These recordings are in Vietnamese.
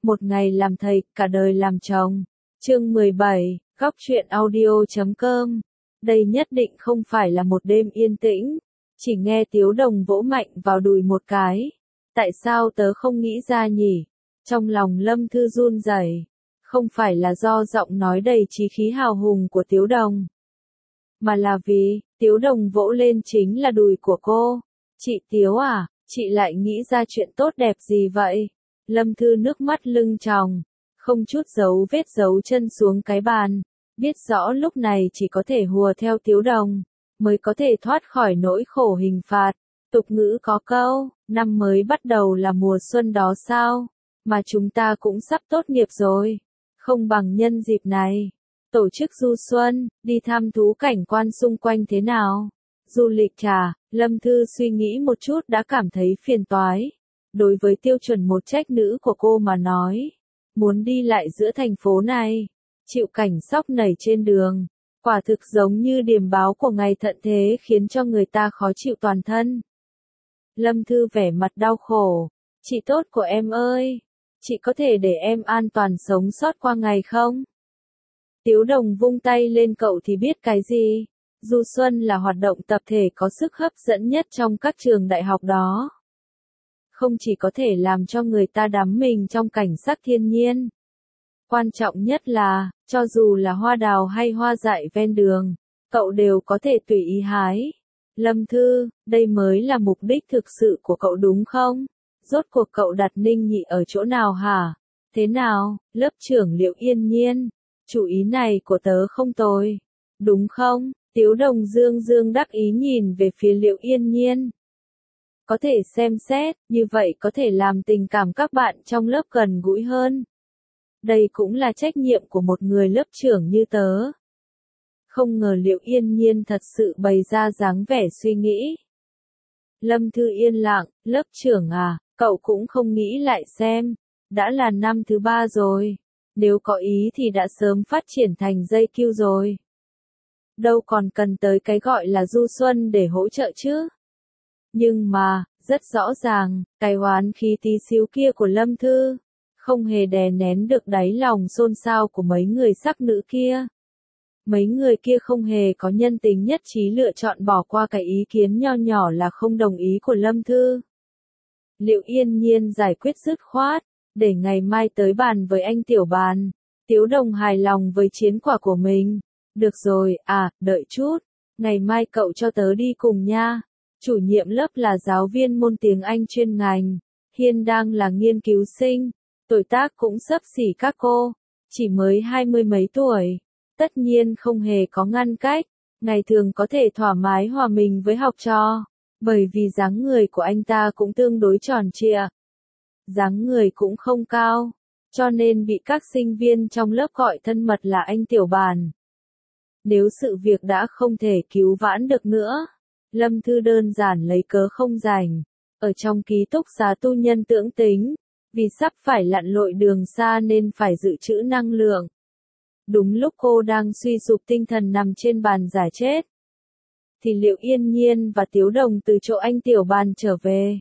Một ngày làm thầy, cả đời làm chồng. Chương 17, Góc truyện audio.com. Đây nhất định không phải là một đêm yên tĩnh. Chỉ nghe Tiếu Đồng vỗ mạnh vào đùi một cái. Tại sao tớ không nghĩ ra nhỉ? Trong lòng Lâm Thư run rẩy. Không phải là do giọng nói đầy chí khí hào hùng của Tiếu Đồng, mà là vì Tiếu Đồng vỗ lên chính là đùi của cô. Chị Tiếu à, chị lại nghĩ ra chuyện tốt đẹp gì vậy? Lâm Thư nước mắt lưng tròng, không chút dấu vết giấu chân xuống cái bàn, biết rõ lúc này chỉ có thể hùa theo Tiếu Đồng, mới có thể thoát khỏi nỗi khổ hình phạt. Tục ngữ có câu, năm mới bắt đầu là mùa xuân đó sao? Mà chúng ta cũng sắp tốt nghiệp rồi. Không bằng nhân dịp này, tổ chức du xuân, đi thăm thú cảnh quan xung quanh thế nào? Du lịch à? Lâm Thư suy nghĩ một chút đã cảm thấy phiền toái. Đối với tiêu chuẩn một trách nữ của cô mà nói, muốn đi lại giữa thành phố này, chịu cảnh sóc nảy trên đường, quả thực giống như điềm báo của ngày tận thế khiến cho người ta khó chịu toàn thân. Lâm Thư vẻ mặt đau khổ, chị tốt của em ơi, chị có thể để em an toàn sống sót qua ngày không? Tiếu Đồng vung tay lên cậu thì biết cái gì? Du xuân là hoạt động tập thể có sức hấp dẫn nhất trong các trường đại học đó. Không chỉ có thể làm cho người ta đắm mình trong cảnh sắc thiên nhiên. Quan trọng nhất là, cho dù là hoa đào hay hoa dại ven đường, cậu đều có thể tùy ý hái. Lâm Thư, đây mới là mục đích thực sự của cậu đúng không? Rốt cuộc cậu đặt Ninh Nhị ở chỗ nào hả? Thế nào, lớp trưởng Liệu Yên Nhiên? Chủ ý này của tớ không tồi. Đúng không? Tiếu Đồng dương dương đắc ý nhìn về phía Liệu Yên Nhiên. Có thể xem xét, như vậy có thể làm tình cảm các bạn trong lớp gần gũi hơn. Đây cũng là trách nhiệm của một người lớp trưởng như tớ. Không ngờ Liệu Yên Nhiên thật sự bày ra dáng vẻ suy nghĩ. Lâm Thư yên lặng, lớp trưởng à, cậu cũng không nghĩ lại xem. Đã là năm thứ 3 rồi. Nếu có ý thì đã sớm phát triển thành dây cưu rồi. Đâu còn cần tới cái gọi là du xuân để hỗ trợ chứ. Nhưng mà, rất rõ ràng, cái oán khí tí xíu kia của Lâm Thư, không hề đè nén được đáy lòng xôn xao của mấy người sắc nữ kia. Mấy người kia không hề có nhân tính nhất trí lựa chọn bỏ qua cái ý kiến nho nhỏ là không đồng ý của Lâm Thư. Liệu Yên Nhiên giải quyết dứt khoát, để ngày mai tới bàn với anh Tiểu Bàn. Tiếu Đồng hài lòng với chiến quả của mình. Được rồi, đợi chút, ngày mai cậu cho tớ đi cùng nha. Chủ nhiệm lớp là giáo viên môn tiếng Anh chuyên ngành, Hiên đang là nghiên cứu sinh, tuổi tác cũng xấp xỉ các cô, chỉ mới 20 mấy tuổi. Tất nhiên không hề có ngăn cách, ngày thường có thể thoải mái hòa mình với học trò, bởi vì dáng người của anh ta cũng tương đối tròn trịa. Dáng người cũng không cao, cho nên bị các sinh viên trong lớp gọi thân mật là anh Tiểu Bàn. Nếu sự việc đã không thể cứu vãn được nữa, Lâm Thư đơn giản lấy cớ không rảnh, ở trong ký túc xá tu nhân tưởng tính, vì sắp phải lặn lội đường xa nên phải dự trữ năng lượng. Đúng lúc cô đang suy sụp tinh thần nằm trên bàn giả chết, thì Liệu Yên Nhiên và Tiếu Đồng từ chỗ anh Tiểu Bàn trở về.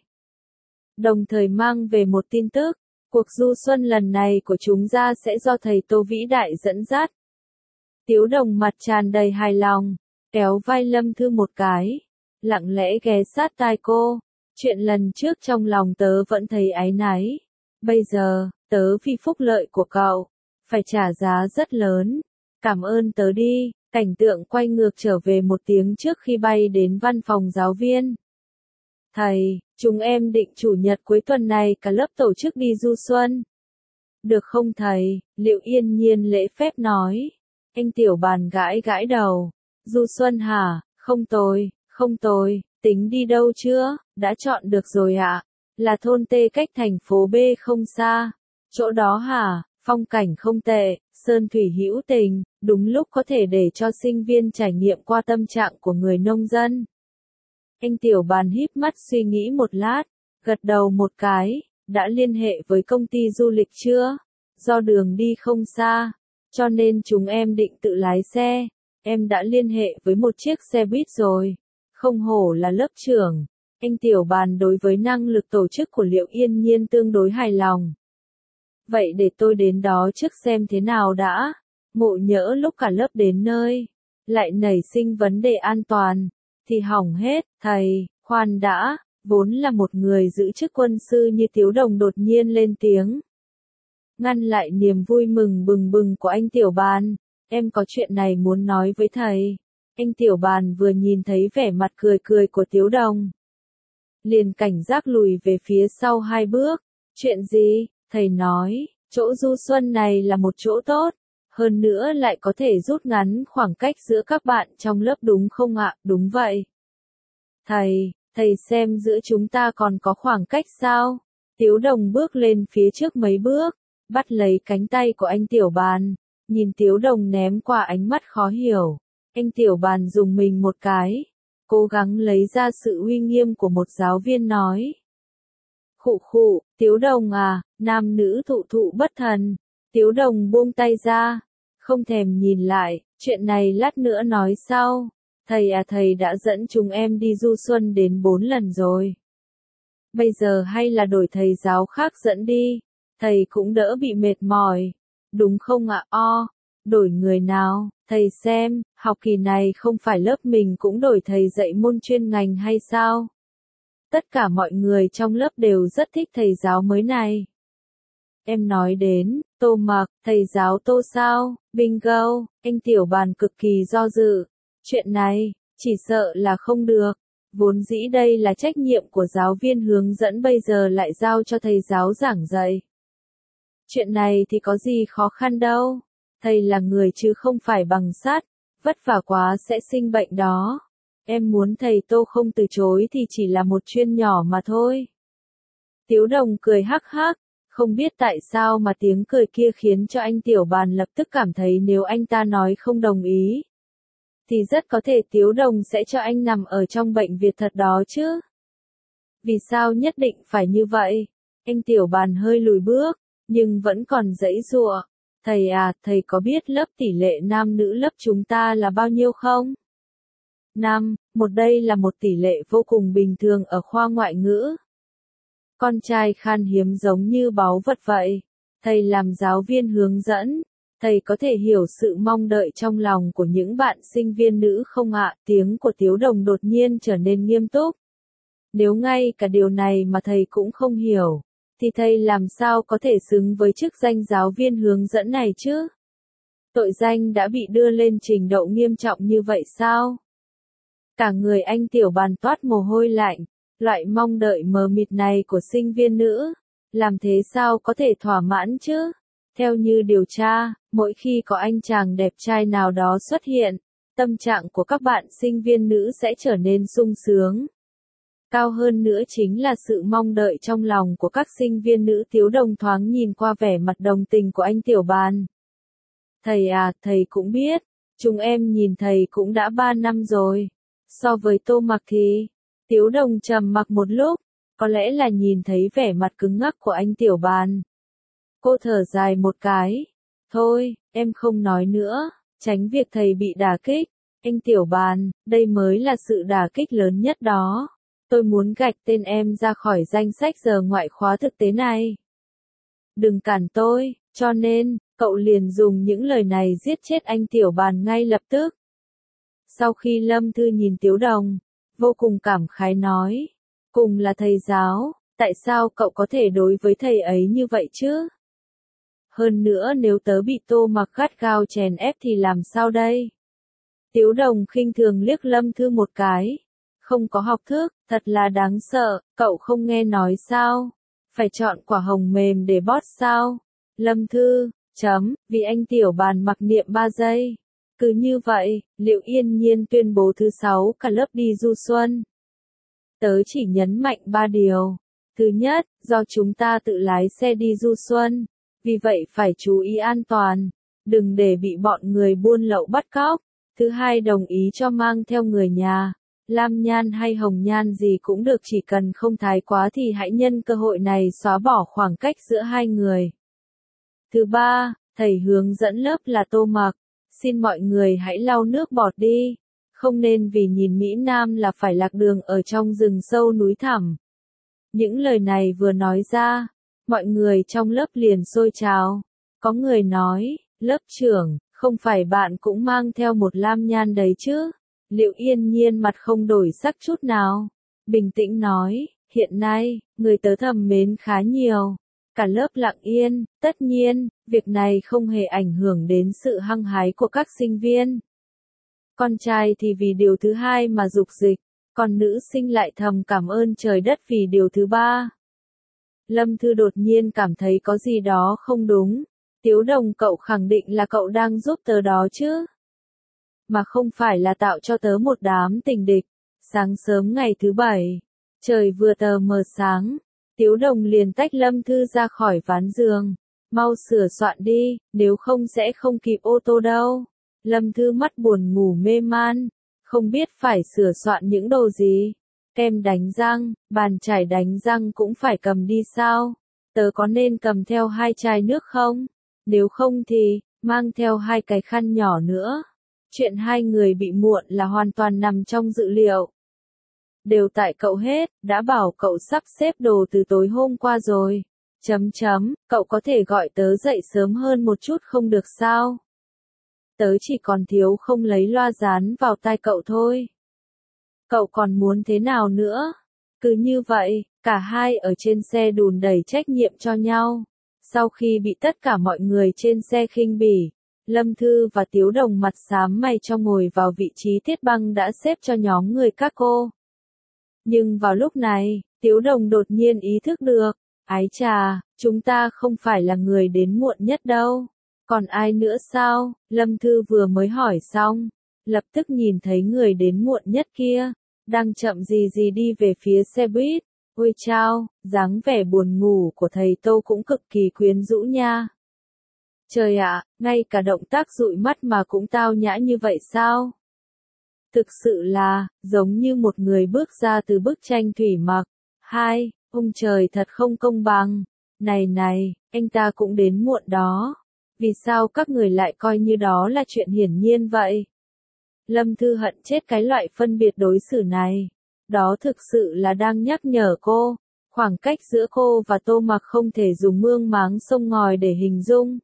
Đồng thời mang về một tin tức, cuộc du xuân lần này của chúng ta sẽ do thầy Tô Vĩ Đại dẫn dắt. Tiếu Đồng mặt tràn đầy hài lòng, kéo vai Lâm Thư một cái, lặng lẽ ghé sát tai cô. Chuyện lần trước trong lòng tớ vẫn thấy áy náy. Bây giờ, tớ vì phúc lợi của cậu, phải trả giá rất lớn. Cảm ơn tớ đi. Cảnh tượng quay ngược trở về một tiếng trước khi bay đến văn phòng giáo viên. Thầy, chúng em định chủ nhật cuối tuần này cả lớp tổ chức đi du xuân. Được không thầy? Liệu Yên Nhiên lễ phép nói. Anh Tiểu Bàn gãi gãi đầu. Du xuân hả? Không tồi, không tồi. Tính đi đâu chưa? Đã chọn được rồi ạ. Là thôn T cách thành phố B không xa. Chỗ đó hả? Phong cảnh không tệ, sơn thủy hữu tình, đúng lúc có thể để cho sinh viên trải nghiệm qua tâm trạng của người nông dân. Anh Tiểu Bàn híp mắt suy nghĩ một lát, gật đầu một cái, đã liên hệ với công ty du lịch chưa? Do đường đi không xa, cho nên chúng em định tự lái xe. Em đã liên hệ với một chiếc xe buýt rồi. Không hổ là lớp trưởng. Anh Tiểu Bàn đối với năng lực tổ chức của Liệu Yên Nhiên tương đối hài lòng. Vậy để tôi đến đó trước xem thế nào đã. Ngộ nhỡ lúc cả lớp đến nơi, lại nảy sinh vấn đề an toàn, thì hỏng hết. Thầy, khoan đã, vốn là một người giữ chức quân sư như Tiếu Đồng đột nhiên lên tiếng. Ngăn lại niềm vui mừng bừng bừng của anh Tiểu Bàn, em có chuyện này muốn nói với thầy. Anh Tiểu Bàn vừa nhìn thấy vẻ mặt cười cười của Tiếu Đồng, liền cảnh giác lùi về phía sau 2 bước. Chuyện gì? Thầy nói, chỗ du xuân này là một chỗ tốt, hơn nữa lại có thể rút ngắn khoảng cách giữa các bạn trong lớp đúng không ạ? Đúng vậy. Thầy xem giữa chúng ta còn có khoảng cách sao? Tiếu Đồng bước lên phía trước mấy bước, bắt lấy cánh tay của anh Tiểu Bàn, nhìn Tiếu Đồng ném qua ánh mắt khó hiểu. Anh Tiểu Bàn dùng mình một cái, cố gắng lấy ra sự uy nghiêm của một giáo viên nói. Khụ khụ, Tiếu Đồng à, nam nữ thụ thụ bất thần. Tiếu Đồng buông tay ra, không thèm nhìn lại, chuyện này lát nữa nói sau. Thầy đã dẫn chúng em đi du xuân đến 4 lần rồi. Bây giờ hay là đổi thầy giáo khác dẫn đi, thầy cũng đỡ bị mệt mỏi. Đúng không ạ? Đổi người nào? Thầy xem, học kỳ này không phải lớp mình cũng đổi thầy dạy môn chuyên ngành hay sao? Tất cả mọi người trong lớp đều rất thích thầy giáo mới này. Em nói đến, Tô Mặc, thầy giáo Tô sao? Bingo, anh Tiểu Bàn cực kỳ do dự. Chuyện này, chỉ sợ là không được. Vốn dĩ đây là trách nhiệm của giáo viên hướng dẫn, bây giờ lại giao cho thầy giáo giảng dạy. Chuyện này thì có gì khó khăn đâu. Thầy là người chứ không phải bằng sắt, vất vả quá sẽ sinh bệnh đó. Em muốn thầy Tô không từ chối thì chỉ là một chuyên nhỏ mà thôi. Tiếu Đồng cười hắc hắc, không biết tại sao mà tiếng cười kia khiến cho anh Tiểu Bàn lập tức cảm thấy nếu anh ta nói không đồng ý, thì rất có thể Tiếu Đồng sẽ cho anh nằm ở trong bệnh viện thật đó chứ. Vì sao nhất định phải như vậy? Anh Tiểu Bàn hơi lùi bước, nhưng vẫn còn giãy giụa. Thầy à, thầy có biết lớp tỷ lệ nam nữ lớp chúng ta là bao nhiêu không? 5:1 đây là một tỷ lệ vô cùng bình thường ở khoa ngoại ngữ. Con trai khan hiếm giống như báu vật vậy. Thầy làm giáo viên hướng dẫn, thầy có thể hiểu sự mong đợi trong lòng của những bạn sinh viên nữ không ạ? Tiếng của Tiếu Đồng đột nhiên trở nên nghiêm túc. Nếu ngay cả điều này mà thầy cũng không hiểu, thì thầy làm sao có thể xứng với chức danh giáo viên hướng dẫn này chứ? Tội danh đã bị đưa lên trình độ nghiêm trọng như vậy sao? Cả người anh Tiểu Bàn toát mồ hôi lạnh, loại mong đợi mờ mịt này của sinh viên nữ, làm thế sao có thể thỏa mãn chứ? Theo như điều tra, mỗi khi có anh chàng đẹp trai nào đó xuất hiện, tâm trạng của các bạn sinh viên nữ sẽ trở nên sung sướng. Cao hơn nữa chính là sự mong đợi trong lòng của các sinh viên nữ. Tiếu Đồng thoáng nhìn qua vẻ mặt đồng tình của anh Tiểu Bàn. Thầy à, thầy cũng biết, chúng em nhìn thầy cũng đã 3 năm rồi. So với Tô Mặc thì, Tiếu Đồng trầm mặc một lúc, có lẽ là nhìn thấy vẻ mặt cứng ngắc của anh Tiểu Bàn. Cô thở dài một cái. Thôi, em không nói nữa, tránh việc thầy bị đả kích. Anh Tiểu Bàn, đây mới là sự đả kích lớn nhất đó. Tôi muốn gạch tên em ra khỏi danh sách giờ ngoại khóa thực tế này. Đừng cản tôi, cho nên, cậu liền dùng những lời này giết chết anh Tiểu Bàn ngay lập tức. Sau khi Lâm Thư nhìn Tiếu Đồng, vô cùng cảm khái nói, cùng là thầy giáo, tại sao cậu có thể đối với thầy ấy như vậy chứ? Hơn nữa nếu tớ bị Tô Mặc gắt gao chèn ép thì làm sao đây? Tiếu Đồng khinh thường liếc Lâm Thư một cái. Không có học thức, thật là đáng sợ, cậu không nghe nói sao? Phải chọn quả hồng mềm để bót sao? Lâm Thư, vì anh Tiểu Bàn mặc niệm 3 giây. Cứ như vậy, Liệu Yên Nhiên tuyên bố thứ 6 cả lớp đi du xuân. Tớ chỉ nhấn mạnh 3 điều. Thứ nhất, do chúng ta tự lái xe đi du xuân, vì vậy phải chú ý an toàn, đừng để bị bọn người buôn lậu bắt cóc. Thứ hai, đồng ý cho mang theo người nhà, lam nhan hay hồng nhan gì cũng được, chỉ cần không thái quá thì hãy nhân cơ hội này xóa bỏ khoảng cách giữa hai người. Thứ ba, thầy hướng dẫn lớp là Tô Mặc, xin mọi người hãy lau nước bọt đi, không nên vì nhìn Mỹ Nam là phải lạc đường ở trong rừng sâu núi thẳm. Những lời này vừa nói ra, mọi người trong lớp liền xôi trào. Có người nói, lớp trưởng, không phải bạn cũng mang theo một lam nhan đấy chứ? Liệu Yên Nhiên mặt không đổi sắc chút nào, bình tĩnh nói, hiện nay, người tớ thầm mến khá nhiều. Cả lớp lặng yên, tất nhiên, việc này không hề ảnh hưởng đến sự hăng hái của các sinh viên. Con trai thì vì điều thứ hai mà dục dịch, còn nữ sinh lại thầm cảm ơn trời đất vì điều thứ ba. Lâm Thư đột nhiên cảm thấy có gì đó không đúng. Tiếu Đồng, cậu khẳng định là cậu đang giúp tớ đó chứ? Mà không phải là tạo cho tớ một đám tình địch. Sáng sớm ngày thứ bảy, trời vừa tờ mờ sáng, Tiếu Đồng liền tách Lâm Thư ra khỏi ván giường. Mau sửa soạn đi, nếu không sẽ không kịp ô tô đâu. Lâm Thư mắt buồn ngủ mê man, không biết phải sửa soạn những đồ gì. Kem đánh răng, bàn chải đánh răng cũng phải cầm đi sao? Tớ có nên cầm theo 2 chai nước không? Nếu không thì, mang theo 2 cái khăn nhỏ nữa. Chuyện 2 người bị muộn là hoàn toàn nằm trong dự liệu. Đều tại cậu hết, đã bảo cậu sắp xếp đồ từ tối hôm qua rồi. Cậu có thể gọi tớ dậy sớm hơn một chút không được sao? Tớ chỉ còn thiếu không lấy loa dán vào tai cậu thôi. Cậu còn muốn thế nào nữa? Cứ như vậy, cả hai ở trên xe đùn đẩy trách nhiệm cho nhau. Sau khi bị tất cả mọi người trên xe khinh bỉ, Lâm Thư và Tiếu Đồng mặt xám mày cho ngồi vào vị trí Tiết Băng đã xếp cho nhóm người các cô. Nhưng vào lúc này, Tiếu Đồng đột nhiên ý thức được, ái chà, chúng ta không phải là người đến muộn nhất đâu. Còn ai nữa sao? Lâm Thư vừa mới hỏi xong, lập tức nhìn thấy người đến muộn nhất kia, đang chậm gì gì đi về phía xe buýt. Ôi chao, dáng vẻ buồn ngủ của thầy Tô cũng cực kỳ quyến rũ nha. Trời ạ, ngay cả động tác dụi mắt mà cũng tao nhã như vậy sao? Thực sự là, giống như một người bước ra từ bức tranh thủy mặc. Ông trời thật không công bằng. Này, anh ta cũng đến muộn đó. Vì sao các người lại coi như đó là chuyện hiển nhiên vậy? Lâm Thư hận chết cái loại phân biệt đối xử này. Đó thực sự là đang nhắc nhở cô, khoảng cách giữa cô và Tô Mặc không thể dùng mương máng sông ngòi để hình dung,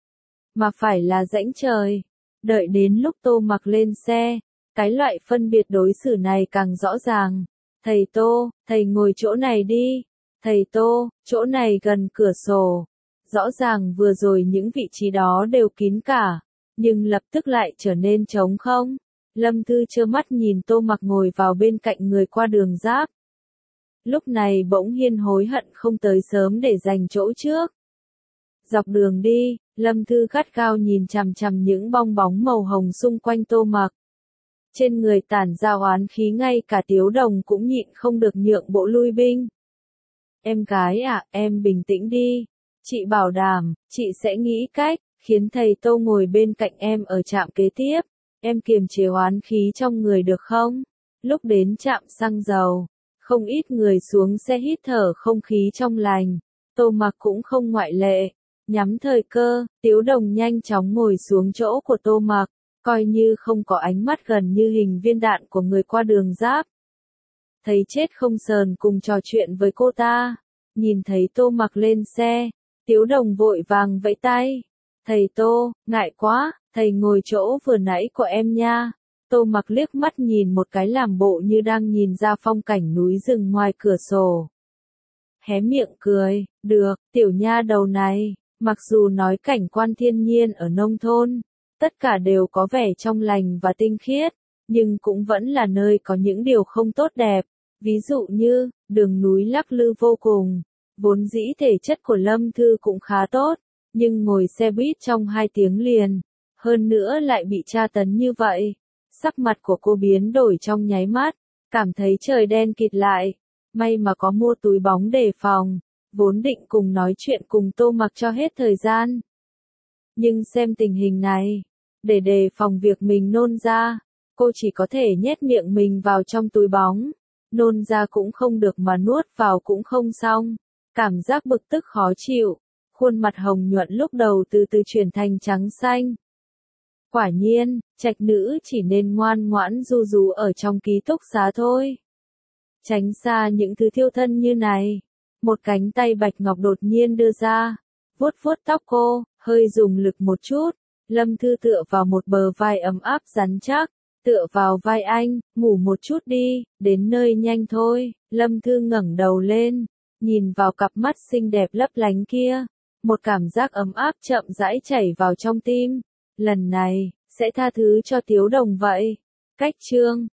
mà phải là rãnh trời. Đợi đến lúc Tô Mặc lên xe, cái loại phân biệt đối xử này càng rõ ràng. Thầy Tô, thầy ngồi chỗ này đi. Thầy Tô, chỗ này gần cửa sổ. Rõ ràng vừa rồi những vị trí đó đều kín cả, nhưng lập tức lại trở nên trống không. Lâm Thư trơ mắt nhìn Tô Mặc ngồi vào bên cạnh người qua đường giáp. Lúc này bỗng nhiên hối hận không tới sớm để giành chỗ trước. Dọc đường đi, Lâm Thư gắt gao nhìn chằm chằm những bong bóng màu hồng xung quanh Tô Mặc. Trên người tản ra oán khí, ngay cả Tiếu Đồng cũng nhịn không được nhượng bộ lui binh. Em gái à, em bình tĩnh đi. Chị bảo đảm, chị sẽ nghĩ cách, khiến thầy Tô ngồi bên cạnh em ở trạm kế tiếp. Em kiềm chế oán khí trong người được không? Lúc đến trạm xăng dầu, không ít người xuống xe hít thở không khí trong lành. Tô Mặc cũng không ngoại lệ. Nhắm thời cơ, Tiếu Đồng nhanh chóng ngồi xuống chỗ của Tô Mặc, coi như không có ánh mắt gần như hình viên đạn của người qua đường giáp. Thấy chết không sờn cùng trò chuyện với cô ta. Nhìn thấy Tô Mặc lên xe, Tiếu Đồng vội vàng vẫy tay. Thầy Tô, ngại quá, thầy ngồi chỗ vừa nãy của em nha. Tô Mặc liếc mắt nhìn một cái làm bộ như đang nhìn ra phong cảnh núi rừng ngoài cửa sổ. Hé miệng cười, được, tiểu nha đầu này, mặc dù nói cảnh quan thiên nhiên ở nông thôn, tất cả đều có vẻ trong lành và tinh khiết, nhưng cũng vẫn là nơi có những điều không tốt đẹp. Ví dụ như, đường núi lắc lư vô cùng. Vốn dĩ thể chất của Lâm Thư cũng khá tốt, nhưng ngồi xe buýt trong 2 tiếng liền, hơn nữa lại bị tra tấn như vậy. Sắc mặt của cô biến đổi trong nháy mắt, cảm thấy trời đen kịt lại. May mà có mua túi bóng đề phòng, vốn định cùng nói chuyện cùng Tô Mặc cho hết thời gian. Nhưng xem tình hình này, để đề phòng việc mình nôn ra, cô chỉ có thể nhét miệng mình vào trong túi bóng. Nôn ra cũng không được mà nuốt vào cũng không xong. Cảm giác bực tức khó chịu, khuôn mặt hồng nhuận lúc đầu từ từ chuyển thành trắng xanh. Quả nhiên, trạch nữ chỉ nên ngoan ngoãn ru rú ở trong ký túc xá thôi. Tránh xa những thứ thiêu thân như này. Một cánh tay bạch ngọc đột nhiên đưa ra, vuốt vuốt tóc cô, hơi dùng lực một chút. Lâm Thư tựa vào một bờ vai ấm áp rắn chắc, tựa vào vai anh, ngủ một chút đi, đến nơi nhanh thôi. Lâm Thư ngẩng đầu lên, nhìn vào cặp mắt xinh đẹp lấp lánh kia, một cảm giác ấm áp chậm rãi chảy vào trong tim. Lần này, sẽ tha thứ cho Tiếu Đồng vậy. Cách chương